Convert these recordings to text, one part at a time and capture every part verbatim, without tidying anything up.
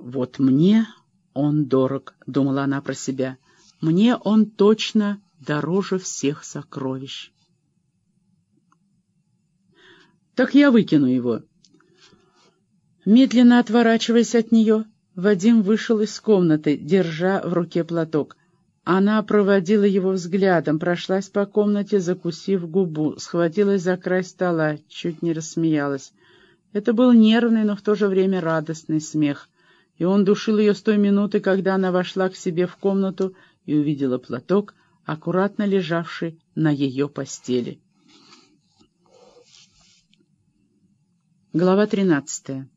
«Вот мне он дорог», — думала она про себя. «Мне он точно дороже всех сокровищ». «Так я выкину его». Медленно отворачиваясь от нее, Вадим вышел из комнаты, держа в руке платок. Она проводила его взглядом, прошлась по комнате, закусив губу, схватилась за край стола, чуть не рассмеялась. Это был нервный, но в то же время радостный смех, и он душил ее с той минуты, когда она вошла к себе в комнату и увидела платок, аккуратно лежавший на ее постели. Глава тринадцатая.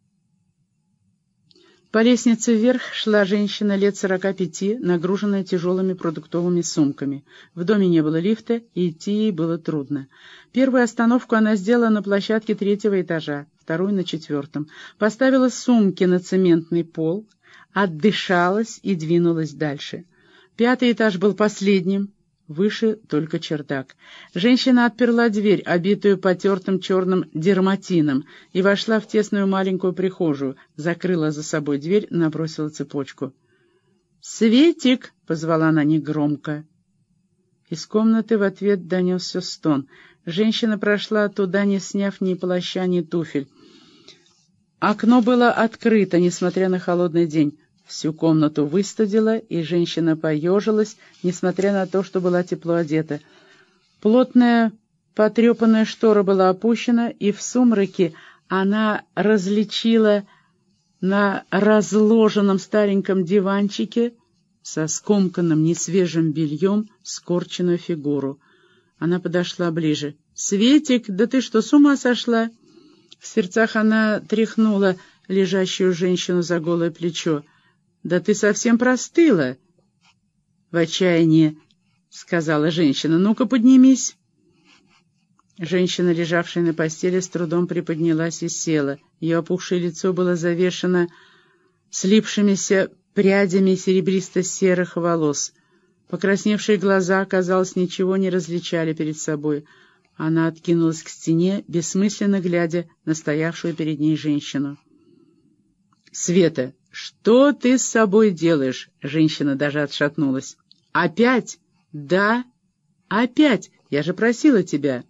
По лестнице вверх шла женщина лет сорока пяти, нагруженная тяжелыми продуктовыми сумками. В доме не было лифта, и идти ей было трудно. Первую остановку она сделала на площадке третьего этажа, вторую на четвертом. Поставила сумки на цементный пол, отдышалась и двинулась дальше. Пятый этаж был последним, выше только чердак. Женщина отперла дверь, обитую потертым черным дерматином, и вошла в тесную маленькую прихожую, закрыла за собой дверь, набросила цепочку. «Светик!» — позвала она негромко. Из комнаты в ответ донесся стон. Женщина прошла туда, не сняв ни плаща, ни туфель. Окно было открыто, несмотря на холодный день. Всю комнату выстудила, и женщина поежилась, несмотря на то, что была тепло одета. Плотная потрепанная штора была опущена, и в сумраке она различила на разложенном стареньком диванчике со скомканным несвежим бельем скорченную фигуру. Она подошла ближе. «Светик, да ты что, с ума сошла?» В сердцах она тряхнула лежащую женщину за голое плечо. «Да ты совсем простыла!» — в отчаянии сказала женщина. «Ну-ка, поднимись!» Женщина, лежавшая на постели, с трудом приподнялась и села. Ее опухшее лицо было завешено слипшимися прядями серебристо-серых волос. Покрасневшие глаза, казалось, ничего не различали перед собой. Она откинулась к стене, бессмысленно глядя на стоявшую перед ней женщину. «Света, что ты с собой делаешь?» Женщина даже отшатнулась. «Опять?» «Да, опять! Я же просила тебя!»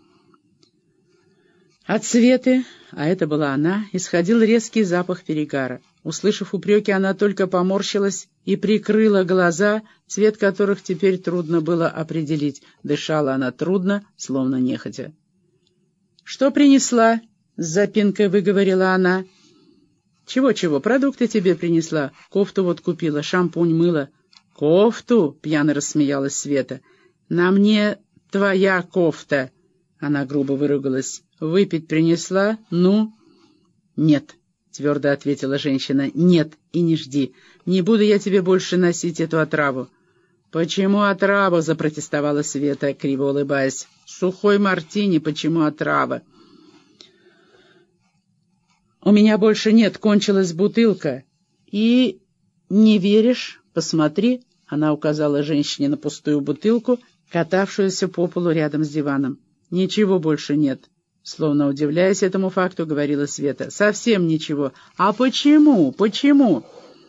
От Светы, а это была она, исходил резкий запах перегара. Услышав упреки, она только поморщилась и прикрыла глаза, цвет которых теперь трудно было определить. Дышала она трудно, словно нехотя. «Что принесла?» — с запинкой выговорила она. «Чего-чего, продукты тебе принесла. Кофту вот купила, шампунь, мыло». «Кофту?» — пьяно рассмеялась Света. «На мне твоя кофта!» Она грубо выругалась. «Выпить принесла? Ну?» «Нет», — твердо ответила женщина. «Нет, и не жди. Не буду я тебе больше носить эту отраву». «Почему отраву?» — запротестовала Света, криво улыбаясь. «Сухой мартини, почему отрава?» «У меня больше нет, кончилась бутылка. И не веришь? Посмотри», — она указала женщине на пустую бутылку, катавшуюся по полу рядом с диваном. «Ничего больше нет», — словно удивляясь этому факту, говорила Света. «Совсем ничего. А почему? Почему?»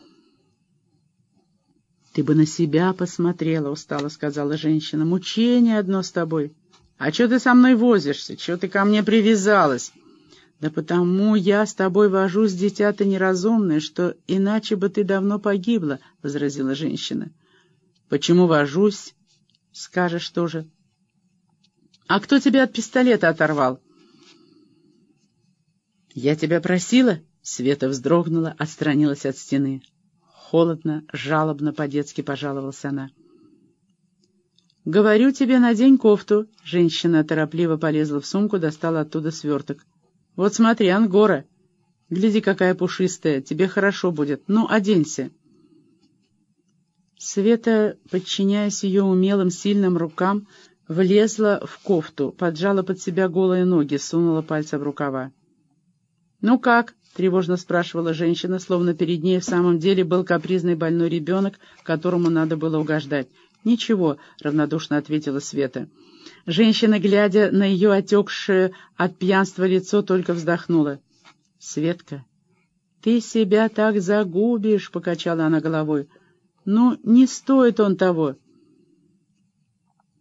«Ты бы на себя посмотрела», — устало сказала женщина. «Мучение одно с тобой. А чё ты со мной возишься? Чё ты ко мне привязалась?» «Да потому я с тобой вожусь, дитя-то неразумное, что иначе бы ты давно погибла», — возразила женщина. «Почему вожусь? Скажешь тоже». «А кто тебя от пистолета оторвал?» «Я тебя просила?» — Света вздрогнула, отстранилась от стены. Холодно, жалобно, по-детски пожаловалась она. «Говорю тебе, надень кофту». Женщина торопливо полезла в сумку, достала оттуда сверток. «Вот смотри, ангора. Гляди, какая пушистая. Тебе хорошо будет. Ну, оденься». Света, подчиняясь ее умелым, сильным рукам, влезла в кофту, поджала под себя голые ноги, сунула пальцы в рукава. «Ну как?» — тревожно спрашивала женщина, словно перед ней в самом деле был капризный больной ребенок, которому надо было угождать. «Ничего», — равнодушно ответила Света. Женщина, глядя на ее отекшее от пьянства лицо, только вздохнула. «Светка, «Ты себя так загубишь», — покачала она головой. «Ну, не стоит он того.